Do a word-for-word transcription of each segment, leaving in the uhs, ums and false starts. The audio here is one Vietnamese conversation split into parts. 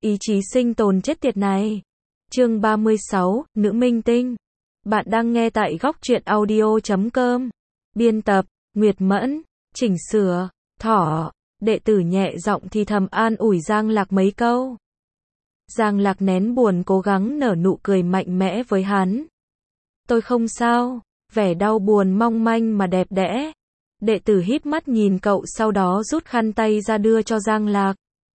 Ý chí sinh tồn chết tiệt này. Chương ba mươi sáu, Nữ minh tinh. Bạn đang nghe tại góc truyện audio chấm com. Biên tập, Nguyệt Mẫn. Chỉnh sửa, Thỏ. Đệ tử nhẹ giọng thì thầm an ủi Giang Lạc mấy câu. Giang Lạc nén buồn cố gắng nở nụ cười mạnh mẽ với hắn. Tôi không sao, vẻ đau buồn mong manh mà đẹp đẽ. Đệ tử híp mắt nhìn cậu sau đó rút khăn tay ra đưa cho Giang Lạc.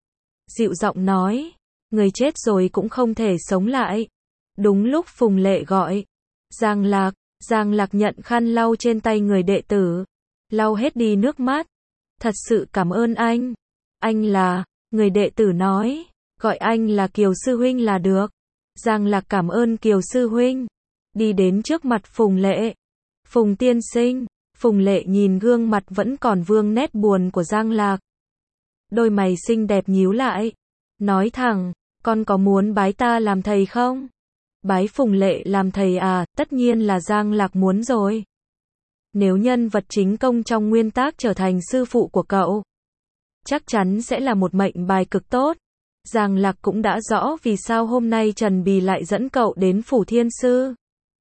Dịu giọng nói, người chết rồi cũng không thể sống lại. Đúng lúc Phùng Lệ gọi. Giang Lạc, Giang Lạc nhận khăn lau trên tay người đệ tử. Lau hết đi nước mắt. Thật sự cảm ơn anh. Anh là, người đệ tử nói, gọi anh là Kiều Sư Huynh là được. Giang Lạc cảm ơn Kiều Sư Huynh. Đi đến trước mặt Phùng Lệ. Phùng tiên sinh. Phùng Lệ nhìn gương mặt vẫn còn vương nét buồn của Giang Lạc. Đôi mày xinh đẹp nhíu lại. Nói thẳng, con có muốn bái ta làm thầy không? Bái Phùng Lệ làm thầy à, tất nhiên là Giang Lạc muốn rồi. Nếu nhân vật chính công trong nguyên tác trở thành sư phụ của cậu, chắc chắn sẽ là một mệnh bài cực tốt. Giang Lạc cũng đã rõ vì sao hôm nay Trần Bì lại dẫn cậu đến Phủ Thiên Sư.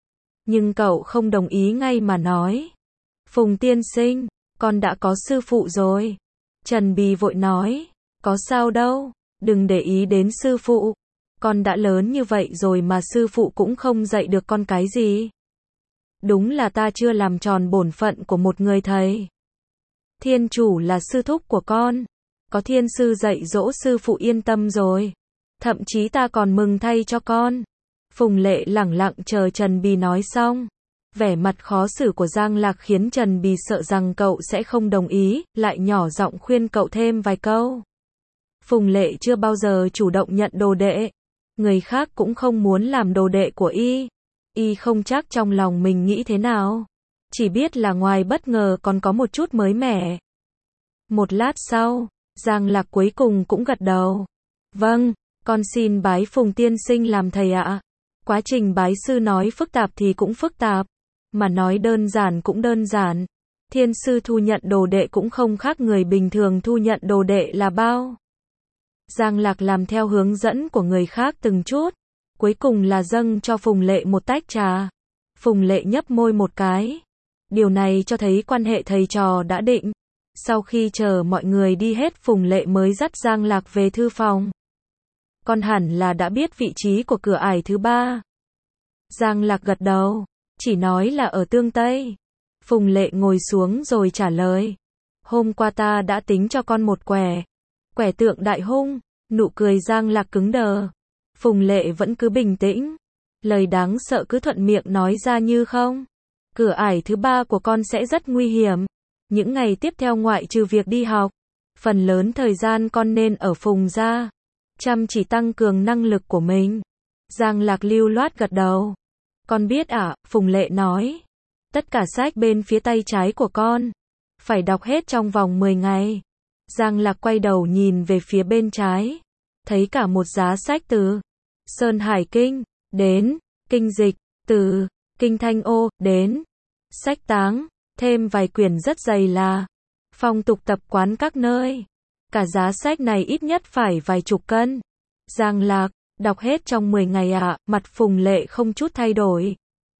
Nhưng cậu không đồng ý ngay mà nói. Phùng tiên sinh, con đã có sư phụ rồi. Trần Bì vội nói, có sao đâu, đừng để ý đến sư phụ. Con đã lớn như vậy rồi mà sư phụ cũng không dạy được con cái gì. Đúng là ta chưa làm tròn bổn phận của một người thầy. Thiên chủ là sư thúc của con. Có thiên sư dạy dỗ sư phụ yên tâm rồi. Thậm chí ta còn mừng thay cho con. Phùng Lệ lẳng lặng chờ Trần Bì nói xong. Vẻ mặt khó xử của Giang Lạc khiến Trần Bì sợ rằng cậu sẽ không đồng ý, lại nhỏ giọng khuyên cậu thêm vài câu. Phùng Lệ chưa bao giờ chủ động nhận đồ đệ. Người khác cũng không muốn làm đồ đệ của y. Y không chắc trong lòng mình nghĩ thế nào. Chỉ biết là ngoài bất ngờ còn có một chút mới mẻ. Một lát sau, Giang Lạc cuối cùng cũng gật đầu. Vâng, con xin bái Phùng tiên sinh làm thầy ạ. Quá trình bái sư nói phức tạp thì cũng phức tạp. Mà nói đơn giản cũng đơn giản. Thiên sư thu nhận đồ đệ cũng không khác người bình thường thu nhận đồ đệ là bao. Giang Lạc làm theo hướng dẫn của người khác từng chút. Cuối cùng là dâng cho Phùng Lệ một tách trà. Phùng Lệ nhấp môi một cái. Điều này cho thấy quan hệ thầy trò đã định. Sau khi chờ mọi người đi hết Phùng Lệ mới dắt Giang Lạc về thư phòng. Con hẳn là đã biết vị trí của cửa ải thứ ba. Giang Lạc gật đầu. Chỉ nói là ở tương Tây. Phùng Lệ ngồi xuống rồi trả lời. Hôm qua ta đã tính cho con một quẻ. Quẻ tượng đại hung. Nụ cười Giang Lạc cứng đờ. Phùng Lệ vẫn cứ bình tĩnh. Lời đáng sợ cứ thuận miệng nói ra như không. Cửa ải thứ ba của con sẽ rất nguy hiểm. Những ngày tiếp theo ngoại trừ việc đi học, phần lớn thời gian con nên ở Phùng gia. Chăm chỉ tăng cường năng lực của mình. Giang Lạc lưu loát gật đầu. Con biết ạ, à, Phùng Lệ nói. Tất cả sách bên phía tay trái của con phải đọc hết trong vòng mười ngày. Giang Lạc quay đầu nhìn về phía bên trái. Thấy cả một giá sách từ Sơn Hải Kinh đến Kinh Dịch, từ Kinh Thanh Ô đến Sách Táng, thêm vài quyển rất dày là Phong tục tập quán các nơi. Cả giá sách này ít nhất phải vài chục cân. Giang Lạc, đọc hết trong mười ngày ạ, à, mặt Phùng Lệ không chút thay đổi.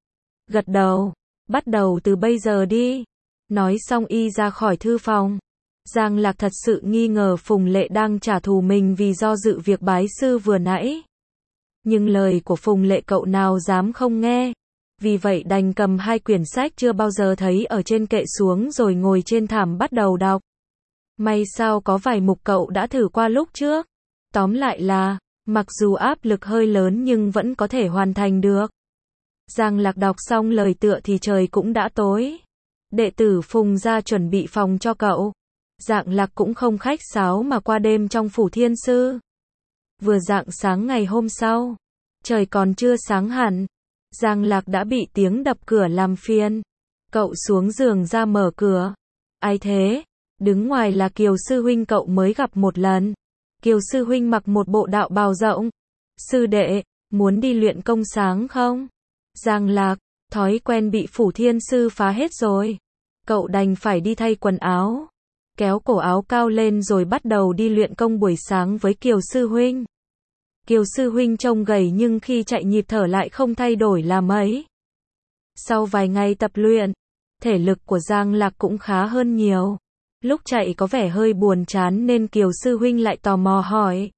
Gật đầu, bắt đầu từ bây giờ đi. Nói xong y ra khỏi thư phòng. Giang Lạc thật sự nghi ngờ Phùng Lệ đang trả thù mình vì do dự việc bái sư vừa nãy. Nhưng lời của Phùng Lệ cậu nào dám không nghe. Vì vậy đành cầm hai quyển sách chưa bao giờ thấy ở trên kệ xuống rồi ngồi trên thảm bắt đầu đọc. May sao có vài mục cậu đã thử qua lúc trước. Tóm lại là, mặc dù áp lực hơi lớn nhưng vẫn có thể hoàn thành được. Giang Lạc đọc xong lời tựa thì trời cũng đã tối. Đệ tử Phùng ra chuẩn bị phòng cho cậu. Giang Lạc cũng không khách sáo mà qua đêm trong Phủ Thiên Sư. Vừa rạng sáng ngày hôm sau, trời còn chưa sáng hẳn, Giang Lạc đã bị tiếng đập cửa làm phiền. Cậu xuống giường ra mở cửa. Ai thế? Đứng ngoài là Kiều Sư Huynh cậu mới gặp một lần. Kiều Sư Huynh mặc một bộ đạo bào rộng. Sư đệ, muốn đi luyện công sáng không? Giang Lạc, thói quen bị Phủ Thiên Sư phá hết rồi. Cậu đành phải đi thay quần áo. Kéo cổ áo cao lên rồi bắt đầu đi luyện công buổi sáng với Kiều Sư Huynh. Kiều sư huynh trông gầy nhưng khi chạy nhịp thở lại không thay đổi là mấy. Sau vài ngày tập luyện, thể lực của Giang Lạc cũng khá hơn nhiều. Lúc chạy có vẻ hơi buồn chán nên Kiều sư huynh lại tò mò hỏi.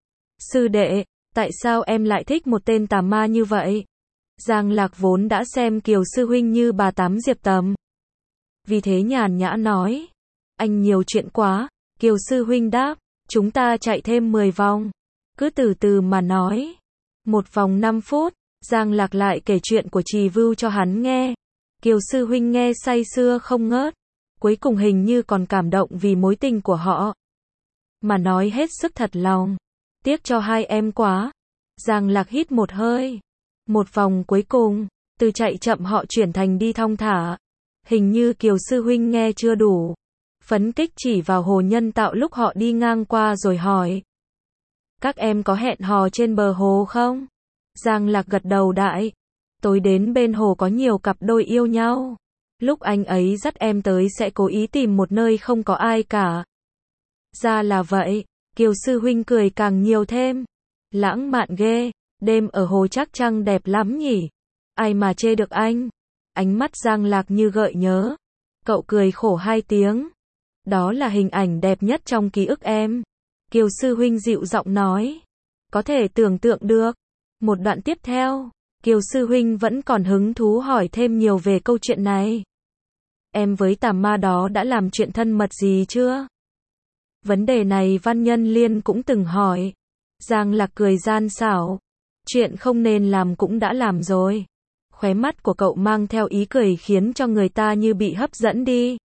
Sư đệ, tại sao em lại thích một tên tà ma như vậy? Giang Lạc vốn đã xem Kiều sư huynh như bà tám Diệp Tầm. Vì thế nhàn nhã nói. Anh nhiều chuyện quá. Kiều sư huynh đáp. Chúng ta chạy thêm mười vòng. Cứ từ từ mà nói. Một vòng năm phút. Giang Lạc lại kể chuyện của Trì Vưu cho hắn nghe. Kiều sư huynh nghe say sưa không ngớt. Cuối cùng hình như còn cảm động vì mối tình của họ. Mà nói hết sức thật lòng. Tiếc cho hai em quá. Giang Lạc hít một hơi. Một vòng cuối cùng, từ chạy chậm họ chuyển thành đi thong thả. Hình như Kiều sư huynh nghe chưa đủ. Phấn kích chỉ vào hồ nhân tạo lúc họ đi ngang qua rồi hỏi. Các em có hẹn hò trên bờ hồ không? Giang Lạc gật đầu đại. Tối đến bên hồ có nhiều cặp đôi yêu nhau. Lúc anh ấy dắt em tới sẽ cố ý tìm một nơi không có ai cả. Ra là vậy, Kiều sư huynh cười càng nhiều thêm. Lãng mạn ghê, đêm ở hồ chắc chắn đẹp lắm nhỉ. Ai mà chê được anh. Ánh mắt Giang Lạc như gợi nhớ. Cậu cười khổ hai tiếng. Đó là hình ảnh đẹp nhất trong ký ức em. Kiều sư huynh dịu giọng nói. Có thể tưởng tượng được. Một đoạn tiếp theo, Kiều sư huynh vẫn còn hứng thú hỏi thêm nhiều về câu chuyện này. Em với tà ma đó đã làm chuyện thân mật gì chưa? Vấn đề này Văn Nhân Liên cũng từng hỏi. Giang Lạc cười gian xảo. Chuyện không nên làm cũng đã làm rồi. Khóe mắt của cậu mang theo ý cười khiến cho người ta như bị hấp dẫn đi.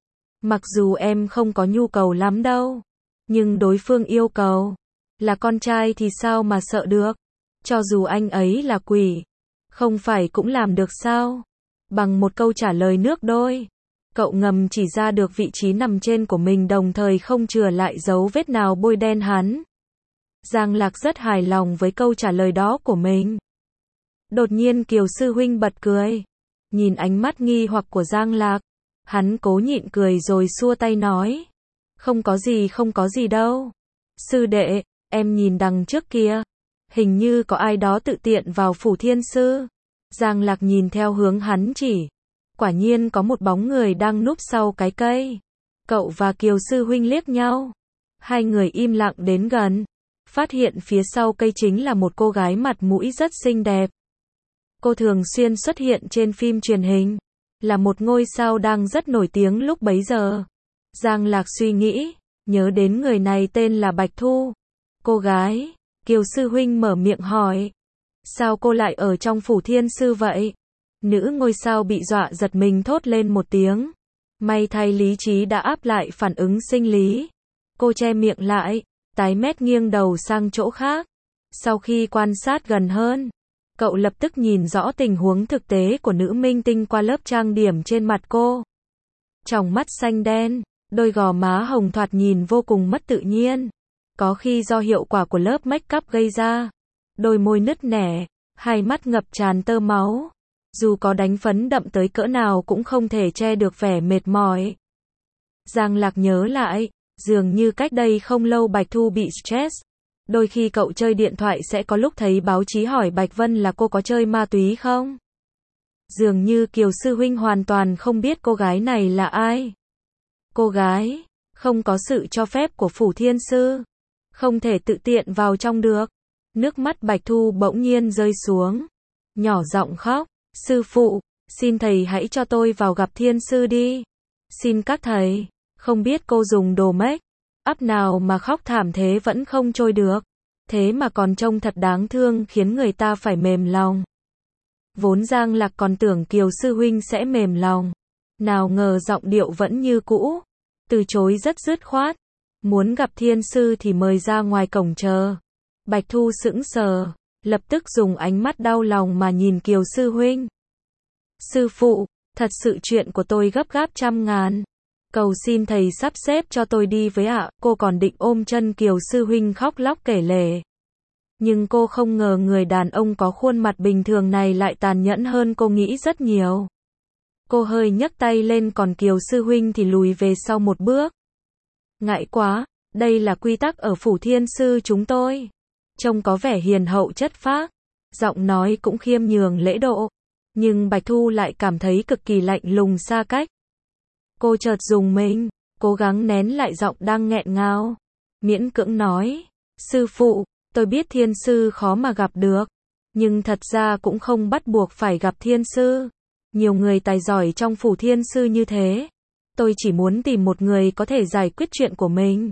Mặc dù em không có nhu cầu lắm đâu. Nhưng đối phương yêu cầu. Là con trai thì sao mà sợ được. Cho dù anh ấy là quỷ. Không phải cũng làm được sao? Bằng một câu trả lời nước đôi. Cậu ngầm chỉ ra được vị trí nằm trên của mình đồng thời không chừa lại dấu vết nào bôi đen hắn. Giang Lạc rất hài lòng với câu trả lời đó của mình. Đột nhiên Kiều sư huynh bật cười. Nhìn ánh mắt nghi hoặc của Giang Lạc. Hắn cố nhịn cười rồi xua tay nói. Không có gì không có gì đâu. Sư đệ, em nhìn đằng trước kia. Hình như có ai đó tự tiện vào phủ thiên sư. Giang Lạc nhìn theo hướng hắn chỉ. Quả nhiên có một bóng người đang núp sau cái cây. Cậu và Kiều sư huynh liếc nhau. Hai người im lặng đến gần. Phát hiện phía sau cây chính là một cô gái mặt mũi rất xinh đẹp. Cô thường xuyên xuất hiện trên phim truyền hình. Là một ngôi sao đang rất nổi tiếng lúc bấy giờ. Giang Lạc suy nghĩ. Nhớ đến người này tên là Bạch Thu. Cô gái. Kiều sư huynh mở miệng hỏi. Sao cô lại ở trong phủ thiên sư vậy? Nữ ngôi sao bị dọa giật mình thốt lên một tiếng. May thay lý trí đã áp lại phản ứng sinh lý. Cô che miệng lại, tái mét nghiêng đầu sang chỗ khác. Sau khi quan sát gần hơn, cậu lập tức nhìn rõ tình huống thực tế của nữ minh tinh qua lớp trang điểm trên mặt cô. Tròng mắt xanh đen, đôi gò má hồng thoạt nhìn vô cùng mất tự nhiên. Có khi do hiệu quả của lớp make up gây ra. Đôi môi nứt nẻ, hai mắt ngập tràn tơ máu. Dù có đánh phấn đậm tới cỡ nào cũng không thể che được vẻ mệt mỏi. Giang Lạc nhớ lại, dường như cách đây không lâu Bạch Thu bị stress. Đôi khi cậu chơi điện thoại sẽ có lúc thấy báo chí hỏi Bạch Vân là cô có chơi ma túy không? Dường như Kiều sư huynh hoàn toàn không biết cô gái này là ai. Cô gái, không có sự cho phép của phủ thiên sư. Không thể tự tiện vào trong được. Nước mắt Bạch Thu bỗng nhiên rơi xuống. Nhỏ giọng khóc. Sư phụ, xin thầy hãy cho tôi vào gặp thiên sư đi. Xin các thầy. Không biết cô dùng đồ make up nào mà khóc thảm thế vẫn không trôi được. Thế mà còn trông thật đáng thương khiến người ta phải mềm lòng. Vốn Giang Lạc còn tưởng Kiều sư huynh sẽ mềm lòng. Nào ngờ giọng điệu vẫn như cũ. Từ chối rất dứt khoát. Muốn gặp thiên sư thì mời ra ngoài cổng chờ. Bạch Thu sững sờ. Lập tức dùng ánh mắt đau lòng mà nhìn Kiều sư huynh. Sư phụ, thật sự chuyện của tôi gấp gáp trăm ngàn. Cầu xin thầy sắp xếp cho tôi đi với ạ. Cô còn định ôm chân Kiều sư huynh khóc lóc kể lể. Nhưng cô không ngờ người đàn ông có khuôn mặt bình thường này lại tàn nhẫn hơn cô nghĩ rất nhiều. Cô hơi nhấc tay lên còn Kiều sư huynh thì lùi về sau một bước. Ngại quá, đây là quy tắc ở phủ thiên sư chúng tôi. trông có vẻ hiền hậu chất phác, giọng nói cũng khiêm nhường lễ độ, nhưng Bạch Thu lại cảm thấy cực kỳ lạnh lùng xa cách. Cô chợt rùng mình, cố gắng nén lại giọng đang nghẹn ngào, miễn cưỡng nói, sư phụ, tôi biết thiên sư khó mà gặp được, nhưng thật ra cũng không bắt buộc phải gặp thiên sư. Nhiều người tài giỏi trong phủ thiên sư như thế. Tôi chỉ muốn tìm một người có thể giải quyết chuyện của mình.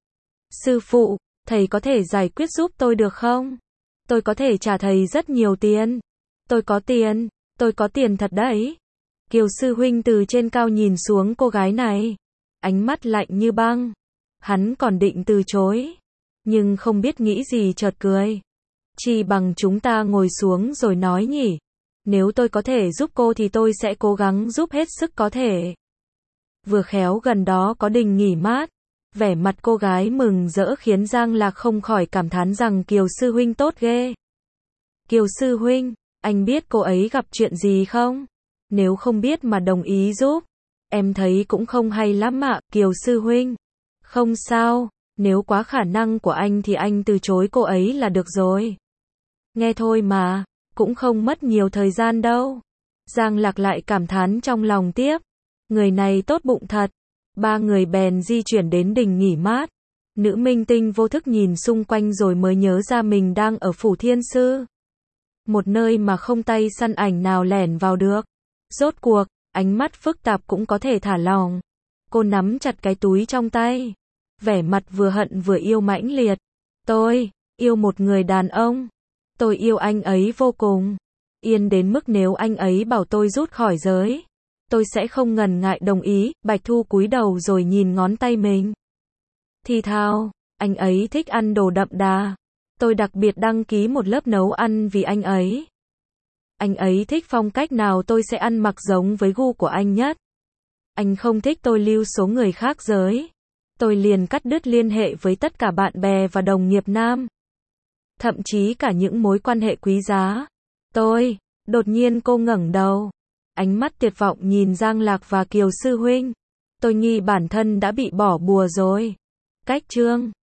Sư phụ, thầy có thể giải quyết giúp tôi được không? Tôi có thể trả thầy rất nhiều tiền. Tôi có tiền, tôi có tiền thật đấy. Kiều sư huynh từ trên cao nhìn xuống cô gái này, ánh mắt lạnh như băng. Hắn còn định từ chối, nhưng không biết nghĩ gì chợt cười. Chỉ bằng chúng ta ngồi xuống rồi nói nhỉ. Nếu tôi có thể giúp cô thì tôi sẽ cố gắng giúp hết sức có thể. Vừa khéo gần đó có đình nghỉ mát. Vẻ mặt cô gái mừng rỡ khiến Giang Lạc không khỏi cảm thán rằng Kiều sư huynh tốt ghê. Kiều sư huynh, anh biết cô ấy gặp chuyện gì không? Nếu không biết mà đồng ý giúp, em thấy cũng không hay lắm ạ, Kiều sư huynh. Không sao, nếu quá khả năng của anh thì anh từ chối cô ấy là được rồi. Nghe thôi mà, cũng không mất nhiều thời gian đâu. Giang Lạc lại cảm thán trong lòng tiếp. Người này tốt bụng thật. Ba người bèn di chuyển đến đình nghỉ mát. Nữ minh tinh vô thức nhìn xung quanh rồi mới nhớ ra mình đang ở phủ thiên sư. Một nơi mà không tay săn ảnh nào lẻn vào được. Rốt cuộc, ánh mắt phức tạp cũng có thể thả lỏng. Cô nắm chặt cái túi trong tay. Vẻ mặt vừa hận vừa yêu mãnh liệt. Tôi, yêu một người đàn ông. Tôi yêu anh ấy vô cùng. Yên đến mức nếu anh ấy bảo tôi rút khỏi giới, tôi sẽ không ngần ngại đồng ý. Bạch Thu cúi đầu rồi nhìn ngón tay mình. Thì thào, anh ấy thích ăn đồ đậm đà. Tôi đặc biệt đăng ký một lớp nấu ăn vì anh ấy. Anh ấy thích phong cách nào tôi sẽ ăn mặc giống với gu của anh nhất. Anh không thích tôi lưu số người khác giới. Tôi liền cắt đứt liên hệ với tất cả bạn bè và đồng nghiệp nam. Thậm chí cả những mối quan hệ quý giá. Tôi, đột nhiên cô ngẩng đầu. Ánh mắt tuyệt vọng nhìn Giang Lạc và Kiều sư huynh. Tôi nghi bản thân đã bị bỏ bùa rồi. Cách chương